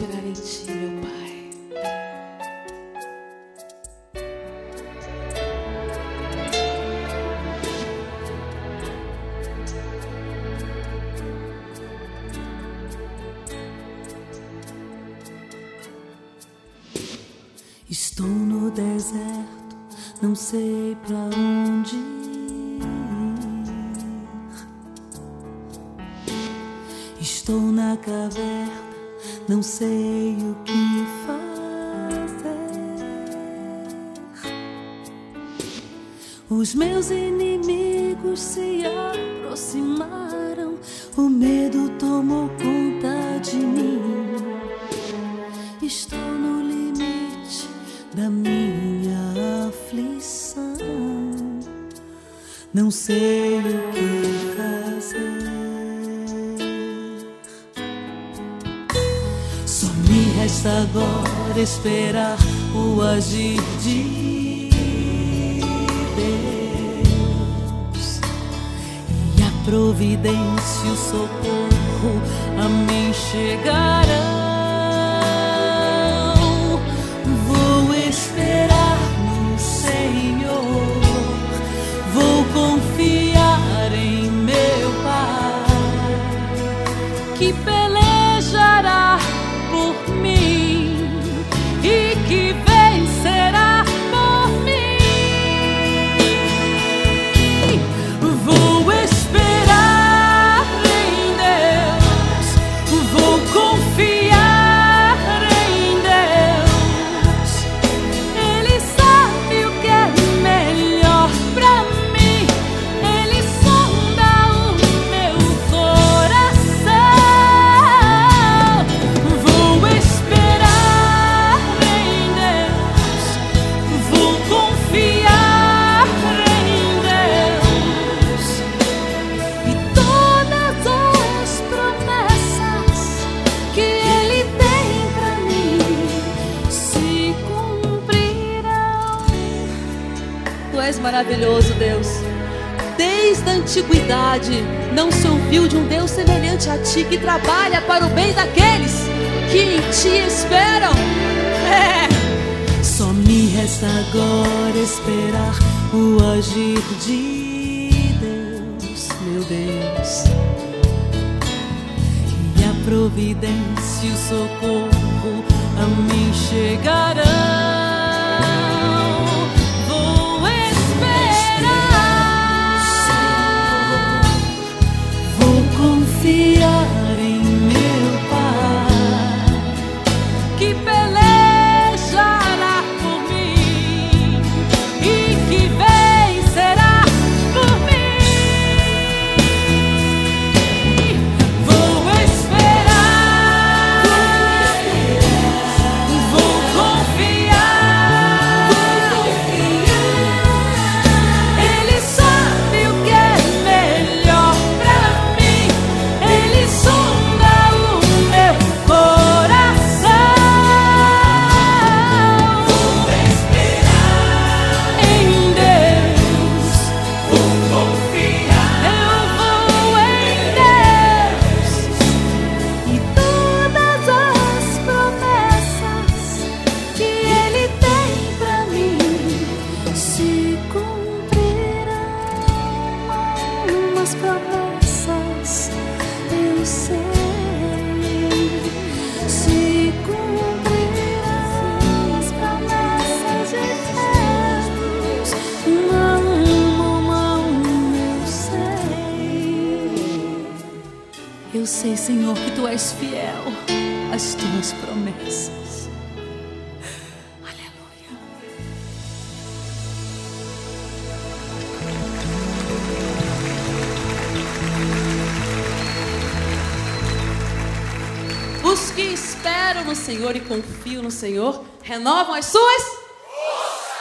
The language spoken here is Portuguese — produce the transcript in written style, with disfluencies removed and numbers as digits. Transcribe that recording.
esperar em Ti, meu Pai. Estou no deserto, não sei pra onde ir. Estou na caverna, não sei o que fazer. Os meus inimigos se aproximaram, o medo tomou conta de mim. Estou no limite da minha aflição, não sei o que fazer. Só me resta agora esperar o agir de Deus, e a providência e o socorro a mim chegarão. Vou esperar no Senhor, vou confiar em meu Pai, que pelejará por mim e que vencerá por mim. Vou esperar em Deus, vou confiar em Deus. Ele sabe o que é melhor pra mim, Ele sonda o meu coração. Vou esperar em Deus, vou confiar em Deus, e todas as promessas que Ele tem pra mim se cumprirão. Tu és maravilhoso, Deus. Desde a antiguidade não se ouviu de um Deus semelhante a Ti, que trabalha para o bem daqueles que em Ti esperam. Só me resta agora esperar o agir de Deus, meu Deus, e a providência e o socorro a mim chegarão. Vou esperar, vou confiar em meu Pai, Que pelejará por mim e que vencerá por mim. Vou esperar, vou confiar. Ele sabe o que é melhor pra mim, Ele sonda o meu coração. Vou esperar em Deus, vou confiar. Eu vou em Deus, e todas as promessas que Ele tem pra mim se cumprirão. Umas promessas eu sei se cumprirão. As promessas de Deus, uma a uma eu sei. Eu sei, Senhor, que Tu és fiel às Tuas promessas. Aleluia. Os que esperam no Senhor e confiam no Senhor renovam as suas